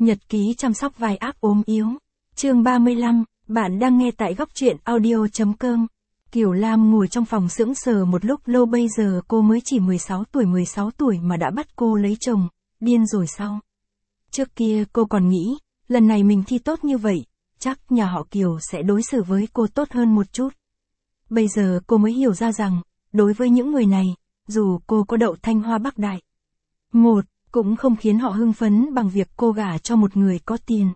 Nhật ký chăm sóc vai ác ốm yếu. Chương 35, bạn đang nghe tại góc truyện audio.com. Kiều Lam ngồi trong phòng sững sờ một lúc lâu, bây giờ cô mới chỉ 16 tuổi mà đã bắt cô lấy chồng, điên rồi sao? Trước kia cô còn nghĩ, lần này mình thi tốt như vậy, chắc nhà họ Kiều sẽ đối xử với cô tốt hơn một chút. Bây giờ cô mới hiểu ra rằng, đối với những người này, dù cô có đậu Thanh Hoa Bắc Đại, cũng không khiến họ hưng phấn bằng việc cô gả cho một người có tiền.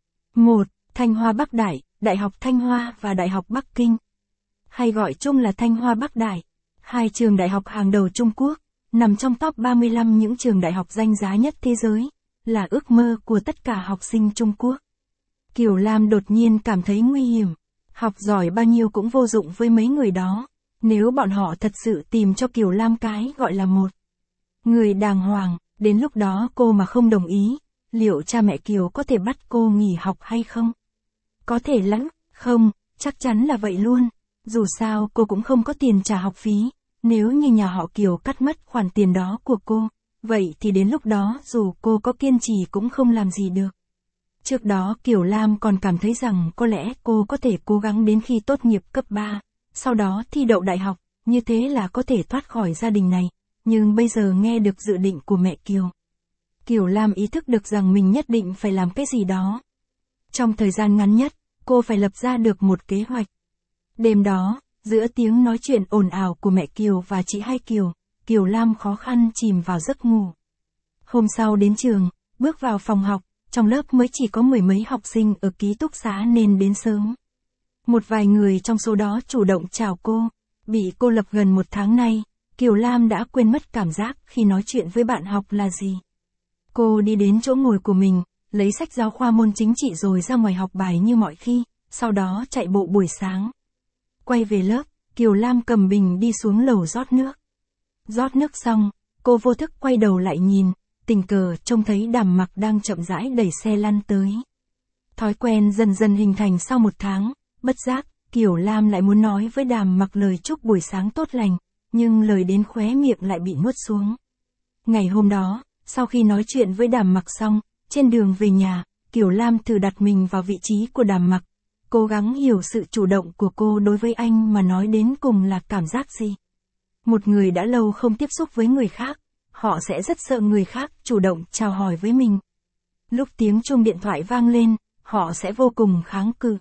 Thanh Hoa Bắc Đại, Đại học Thanh Hoa và Đại học Bắc Kinh, hay gọi chung là Thanh Hoa Bắc Đại, hai trường đại học hàng đầu Trung Quốc, nằm trong top 35 những trường đại học danh giá nhất thế giới, là ước mơ của tất cả học sinh Trung Quốc. Kiều Lam đột nhiên cảm thấy nguy hiểm, học giỏi bao nhiêu cũng vô dụng với mấy người đó, nếu bọn họ thật sự tìm cho Kiều Lam cái gọi là một người đàng hoàng, đến lúc đó cô mà không đồng ý, liệu cha mẹ Kiều có thể bắt cô nghỉ học hay không? Có thể lắm, không, chắc chắn là vậy luôn. Dù sao cô cũng không có tiền trả học phí, nếu như nhà họ Kiều cắt mất khoản tiền đó của cô, vậy thì đến lúc đó dù cô có kiên trì cũng không làm gì được. Trước đó Kiều Lam còn cảm thấy rằng có lẽ cô có thể cố gắng đến khi tốt nghiệp cấp 3, sau đó thi đậu đại học, như thế là có thể thoát khỏi gia đình này. Nhưng bây giờ nghe được dự định của mẹ Kiều, Kiều Lam ý thức được rằng mình nhất định phải làm cái gì đó. Trong thời gian ngắn nhất, cô phải lập ra được một kế hoạch. Đêm đó, giữa tiếng nói chuyện ồn ào của mẹ Kiều và chị hai Kiều, Kiều Lam khó khăn chìm vào giấc ngủ. Hôm sau đến trường, bước vào phòng học, trong lớp mới chỉ có mười mấy học sinh ở ký túc xá nên đến sớm. Một vài người trong số đó chủ động chào cô, bị cô lập gần một tháng nay, Kiều Lam đã quên mất cảm giác khi nói chuyện với bạn học là gì. Cô đi đến chỗ ngồi của mình, lấy sách giáo khoa môn chính trị rồi ra ngoài học bài như mọi khi, sau đó chạy bộ buổi sáng. Quay về lớp, Kiều Lam cầm bình đi xuống lầu rót nước. Rót nước xong, cô vô thức quay đầu lại nhìn, tình cờ trông thấy Đàm Mặc đang chậm rãi đẩy xe lăn tới. Thói quen dần dần hình thành sau một tháng, bất giác, Kiều Lam lại muốn nói với Đàm Mặc lời chúc buổi sáng tốt lành, nhưng lời đến khóe miệng lại bị nuốt xuống. Ngày hôm đó, sau khi nói chuyện với Đàm Mặc xong, trên đường về nhà, Kiều Lam thử đặt mình vào vị trí của Đàm Mặc, cố gắng hiểu sự chủ động của cô đối với anh mà nói đến cùng là cảm giác gì. Một người đã lâu không tiếp xúc với người khác, họ sẽ rất sợ người khác chủ động chào hỏi với mình. Lúc tiếng chuông điện thoại vang lên, họ sẽ vô cùng kháng cự.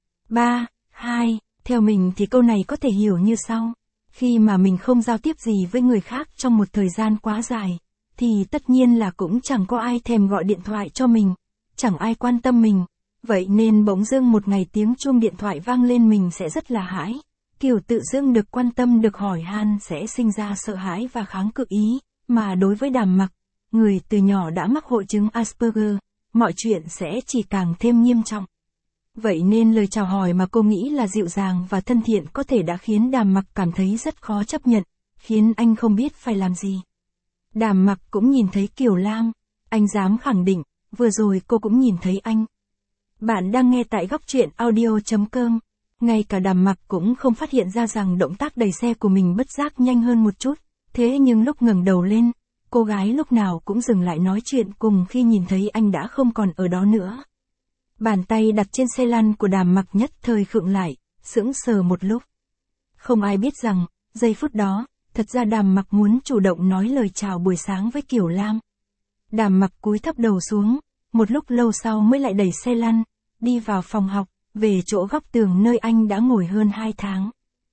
3, 2, theo mình thì câu này có thể hiểu như sau. Khi mà mình không giao tiếp gì với người khác trong một thời gian quá dài, thì tất nhiên là cũng chẳng có ai thèm gọi điện thoại cho mình, chẳng ai quan tâm mình. Vậy nên bỗng dưng một ngày tiếng chuông điện thoại vang lên mình sẽ rất là hãi. Kiểu tự dưng được quan tâm được hỏi han sẽ sinh ra sợ hãi và kháng cự ý. Mà đối với Đàm Mặc, người từ nhỏ đã mắc hội chứng Asperger, mọi chuyện sẽ chỉ càng thêm nghiêm trọng. Vậy nên lời chào hỏi mà cô nghĩ là dịu dàng và thân thiện có thể đã khiến Đàm Mặc cảm thấy rất khó chấp nhận, khiến anh không biết phải làm gì. Đàm Mặc cũng nhìn thấy Kiều Lam, anh dám khẳng định, vừa rồi cô cũng nhìn thấy anh. Bạn đang nghe tại góc truyện audio.com, ngay cả Đàm Mặc cũng không phát hiện ra rằng động tác đẩy xe của mình bất giác nhanh hơn một chút, thế nhưng lúc ngẩng đầu lên, cô gái lúc nào cũng dừng lại nói chuyện cùng khi nhìn thấy anh đã không còn ở đó nữa. Bàn tay đặt trên xe lăn của Đàm Mặc nhất thời khựng lại, sững sờ một lúc. Không ai biết rằng, giây phút đó, thật ra Đàm Mặc muốn chủ động nói lời chào buổi sáng với Kiều Lam. Đàm Mặc cúi thấp đầu xuống, một lúc lâu sau mới lại đẩy xe lăn, đi vào phòng học, về chỗ góc tường nơi anh đã ngồi hơn 2 tháng.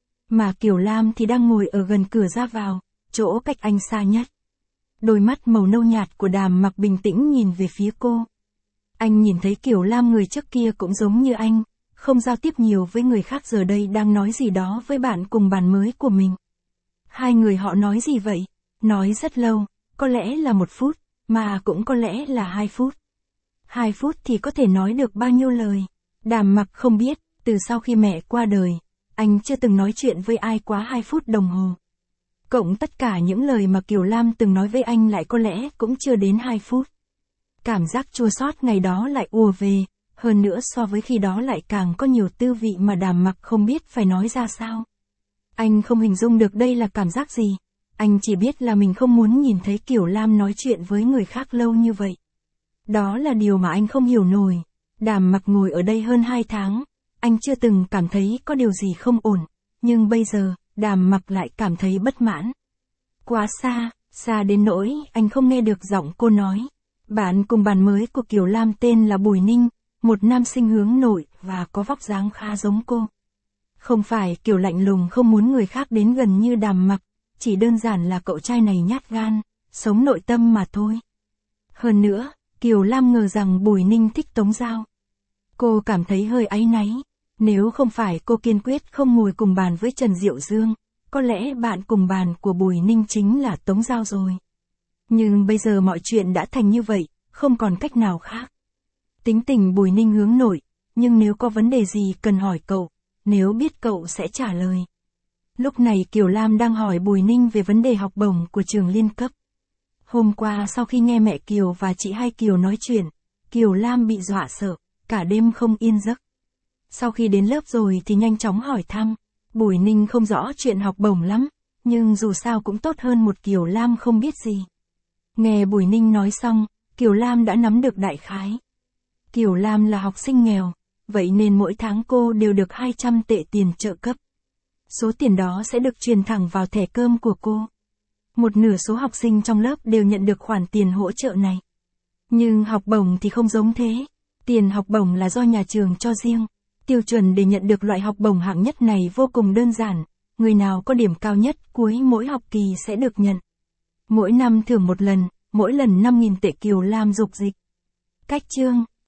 Mà Kiều Lam thì đang ngồi ở gần cửa ra vào, chỗ cách anh xa nhất. Đôi mắt màu nâu nhạt của Đàm Mặc bình tĩnh nhìn về phía cô. Anh nhìn thấy Kiều Lam người trước kia cũng giống như anh, không giao tiếp nhiều với người khác, giờ đây đang nói gì đó với bạn cùng bàn mới của mình. Hai người họ nói gì vậy? Nói rất lâu, có lẽ là 1 phút, mà cũng có lẽ là 2 phút. 2 phút thì có thể nói được bao nhiêu lời? Đàm Mặc không biết, từ sau khi mẹ qua đời, anh chưa từng nói chuyện với ai quá 2 phút đồng hồ. Cộng tất cả những lời mà Kiều Lam từng nói với anh lại có lẽ cũng chưa đến 2 phút. Cảm giác chua xót ngày đó lại ùa về, hơn nữa so với khi đó lại càng có nhiều tư vị mà Đàm Mặc không biết phải nói ra sao. Anh không hình dung được đây là cảm giác gì, anh chỉ biết là mình không muốn nhìn thấy Kiều Lam nói chuyện với người khác lâu như vậy. Đó là điều mà anh không hiểu nổi. Đàm Mặc ngồi ở đây hơn 2 tháng, anh chưa từng cảm thấy có điều gì không ổn, nhưng bây giờ, Đàm Mặc lại cảm thấy bất mãn. Quá xa, xa đến nỗi anh không nghe được giọng cô nói. Bạn cùng bàn mới của Kiều Lam tên là Bùi Ninh, một nam sinh hướng nội và có vóc dáng khá giống cô. Không phải kiểu lạnh lùng không muốn người khác đến gần như Đàm Mặc, chỉ đơn giản là cậu trai này nhát gan, sống nội tâm mà thôi. Hơn nữa, Kiều Lam ngờ rằng Bùi Ninh thích Tống Giao. Cô cảm thấy hơi áy náy, nếu không phải cô kiên quyết không ngồi cùng bàn với Trần Diệu Dương, có lẽ bạn cùng bàn của Bùi Ninh chính là Tống Giao rồi. Nhưng bây giờ mọi chuyện đã thành như vậy, không còn cách nào khác. Tính tình Bùi Ninh hướng nội, nhưng nếu có vấn đề gì cần hỏi cậu, nếu biết cậu sẽ trả lời. Lúc này Kiều Lam đang hỏi Bùi Ninh về vấn đề học bổng của trường liên cấp. Hôm qua sau khi nghe mẹ Kiều và chị hai Kiều nói chuyện, Kiều Lam bị dọa sợ, cả đêm không yên giấc. Sau khi đến lớp rồi thì nhanh chóng hỏi thăm. Bùi Ninh không rõ chuyện học bổng lắm, nhưng dù sao cũng tốt hơn một Kiều Lam không biết gì. Nghe Bùi Ninh nói xong, Kiều Lam đã nắm được đại khái. Kiều Lam là học sinh nghèo, vậy nên mỗi tháng cô đều được 200 tệ tiền trợ cấp. Số tiền đó sẽ được truyền thẳng vào thẻ cơm của cô. Một nửa số học sinh trong lớp đều nhận được khoản tiền hỗ trợ này. Nhưng học bổng thì không giống thế. Tiền học bổng là do nhà trường cho riêng. Tiêu chuẩn để nhận được loại học bổng hạng nhất này vô cùng đơn giản. Người nào có điểm cao nhất cuối mỗi học kỳ sẽ được nhận. Mỗi năm thưởng một lần, mỗi lần 5.000 tệ. Kiều Lam dục dịch. Cách chương